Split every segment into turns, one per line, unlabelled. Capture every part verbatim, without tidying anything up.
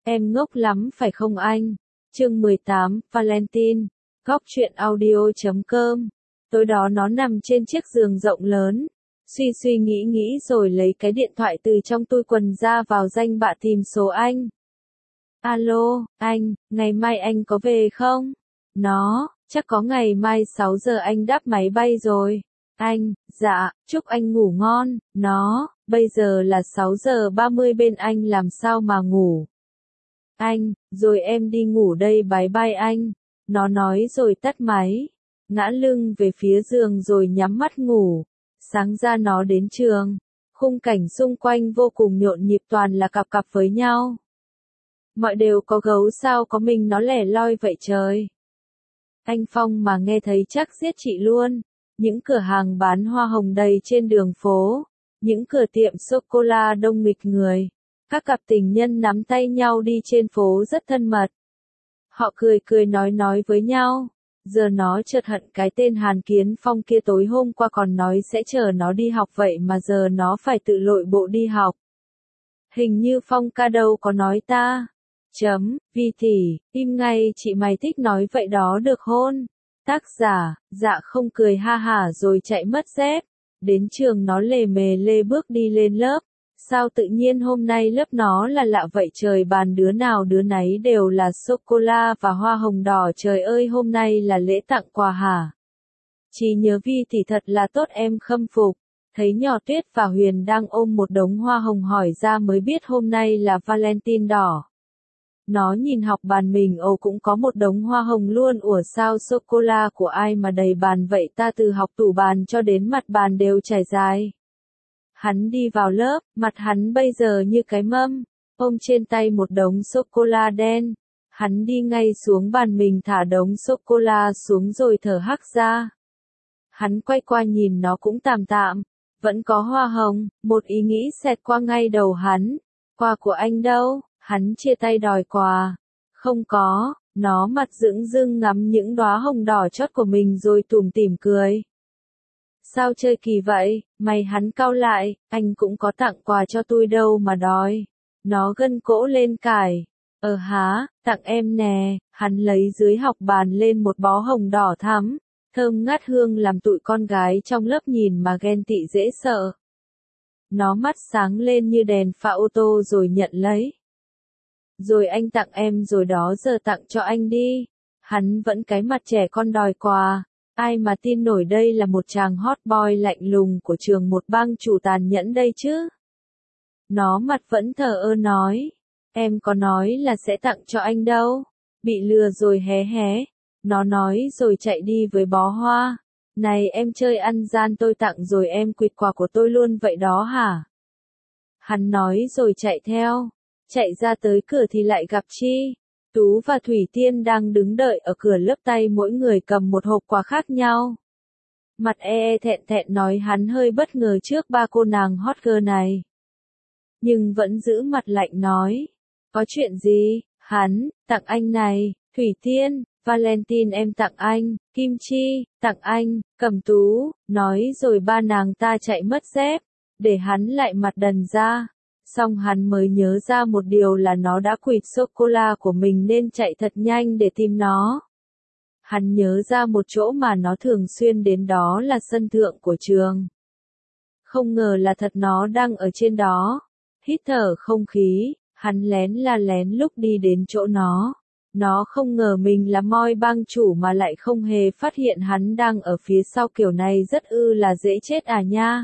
Em ngốc lắm phải không anh? Chương mười tám, Valentine. Góc truyện audio chấm com. Tối đó nó nằm trên chiếc giường rộng lớn, suy suy nghĩ nghĩ rồi lấy cái điện thoại từ trong túi quần ra vào danh bạ tìm số anh. Alo, anh, ngày mai anh có về không? Nó, chắc có ngày mai sáu giờ anh đáp máy bay rồi. Anh, dạ, chúc anh ngủ ngon. Nó, bây giờ là sáu giờ ba mươi bên anh làm sao mà ngủ. Anh, rồi em đi ngủ đây bye bye anh. Nó nói rồi tắt máy, ngã lưng về phía giường rồi nhắm mắt ngủ. Sáng ra nó đến trường, khung cảnh xung quanh vô cùng nhộn nhịp, toàn là cặp cặp với nhau. Mọi đều có gấu sao có mình nó lẻ loi vậy trời. Anh Phong mà nghe thấy chắc giết chị luôn. Những cửa hàng bán hoa hồng đầy trên đường phố, những cửa tiệm sô-cô-la đông nghịch người. Các cặp tình nhân nắm tay nhau đi trên phố rất thân mật. Họ cười cười nói nói với nhau. Giờ nó chợt hận cái tên Hàn Kiến Phong kia, tối hôm qua còn nói sẽ chờ nó đi học vậy mà giờ nó phải tự lội bộ đi học. Hình như Phong ca đâu có nói ta. Chấm, Vi tỷ, im ngay chị mày thích nói vậy đó được hôn. Tác giả, dạ không cười ha hả rồi chạy mất dép. Đến trường nó lề mề lê bước đi lên lớp. Sao tự nhiên hôm nay lớp nó là lạ vậy trời, bàn đứa nào đứa nấy đều là sô-cô-la và hoa hồng đỏ, trời ơi hôm nay là lễ tặng quà hả? Chỉ nhớ Vi thì thật là tốt, em khâm phục. Thấy nhỏ Tuyết và Huyền đang ôm một đống hoa hồng hỏi ra mới biết hôm nay là Valentine đỏ. Nó nhìn học bàn mình, ồ cũng có một đống hoa hồng luôn, ủa sao sô-cô-la của ai mà đầy bàn vậy ta, từ học tủ bàn cho đến mặt bàn đều trải dài. Hắn đi vào lớp, mặt hắn bây giờ như cái mâm, ôm trên tay một đống sô-cô-la đen. Hắn đi ngay xuống bàn mình thả đống sô-cô-la xuống rồi thở hắt ra. Hắn quay qua nhìn nó cũng tạm tạm, vẫn có hoa hồng, một ý nghĩ xẹt qua ngay đầu hắn. Quà của anh đâu? Hắn chia tay đòi quà. Không có, nó mặt dửng dưng ngắm những đóa hồng đỏ chót của mình rồi tủm tỉm cười. Sao chơi kỳ vậy, mày, hắn cau lại, anh cũng có tặng quà cho tôi đâu mà đòi. Nó gân cổ lên cài. Ờ há, tặng em nè, hắn lấy dưới học bàn lên một bó hồng đỏ thắm, thơm ngát hương làm tụi con gái trong lớp nhìn mà ghen tị dễ sợ. Nó mắt sáng lên như đèn pha ô tô rồi nhận lấy. Rồi anh tặng em rồi đó, giờ tặng cho anh đi. Hắn vẫn cái mặt trẻ con đòi quà. Ai mà tin nổi đây là một chàng hot boy lạnh lùng của trường, một bang chủ tàn nhẫn đây chứ. Nó mặt vẫn thờ ơ nói. Em có nói là sẽ tặng cho anh đâu. Bị lừa rồi hé hé. Nó nói rồi chạy đi với bó hoa. Này em chơi ăn gian, tôi tặng rồi em quỵt quà của tôi luôn vậy đó hả? Hắn nói rồi chạy theo. Chạy ra tới cửa thì lại gặp Chi, Tú và Thủy Tiên đang đứng đợi ở cửa lớp, tay mỗi người cầm một hộp quà khác nhau. Mặt e e thẹn thẹn nói hắn hơi bất ngờ trước ba cô nàng hot girl này. Nhưng vẫn giữ mặt lạnh nói. Có chuyện gì? Hắn, tặng anh này. Thủy Tiên, Valentine em tặng anh. Kim Chi, tặng anh. Cẩm Tú, nói rồi ba nàng ta chạy mất dép, để hắn lại mặt đần ra. Xong hắn mới nhớ ra một điều là nó đã quỵt sô-cô-la của mình nên chạy thật nhanh để tìm nó. Hắn nhớ ra một chỗ mà nó thường xuyên đến, đó là sân thượng của trường. Không ngờ là thật nó đang ở trên đó. Hít thở không khí, hắn lén la lén lúc đi đến chỗ nó. Nó không ngờ mình là moi bang chủ mà lại không hề phát hiện hắn đang ở phía sau, kiểu này rất ư là dễ chết à nha.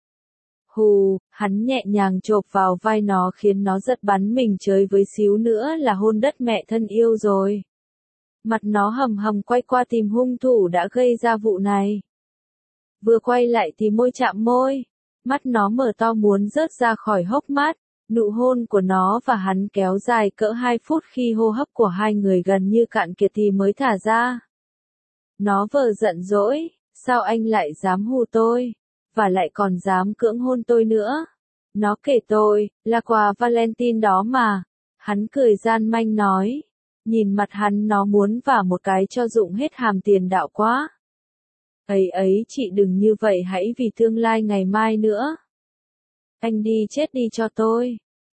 Hù, hắn nhẹ nhàng chộp vào vai nó khiến nó giật bắn mình, chơi với xíu nữa là hôn đất mẹ thân yêu rồi. Mặt nó hầm hầm quay qua tìm hung thủ đã gây ra vụ này. Vừa quay lại thì môi chạm môi, mắt nó mở to muốn rớt ra khỏi hốc mắt. Nụ hôn của nó và hắn kéo dài cỡ hai phút, khi hô hấp của hai người gần như cạn kiệt thì mới thả ra. Nó vờ giận dỗi, sao anh lại dám hù tôi? Và lại còn dám cưỡng hôn tôi nữa. Nó kể tôi, là quà Valentine đó mà. Hắn cười gian manh nói. Nhìn mặt hắn nó muốn vả một cái cho dụng hết hàm tiền đạo quá. Ấy ấy chị đừng như vậy, hãy vì tương lai ngày mai nữa. Anh đi chết đi cho tôi.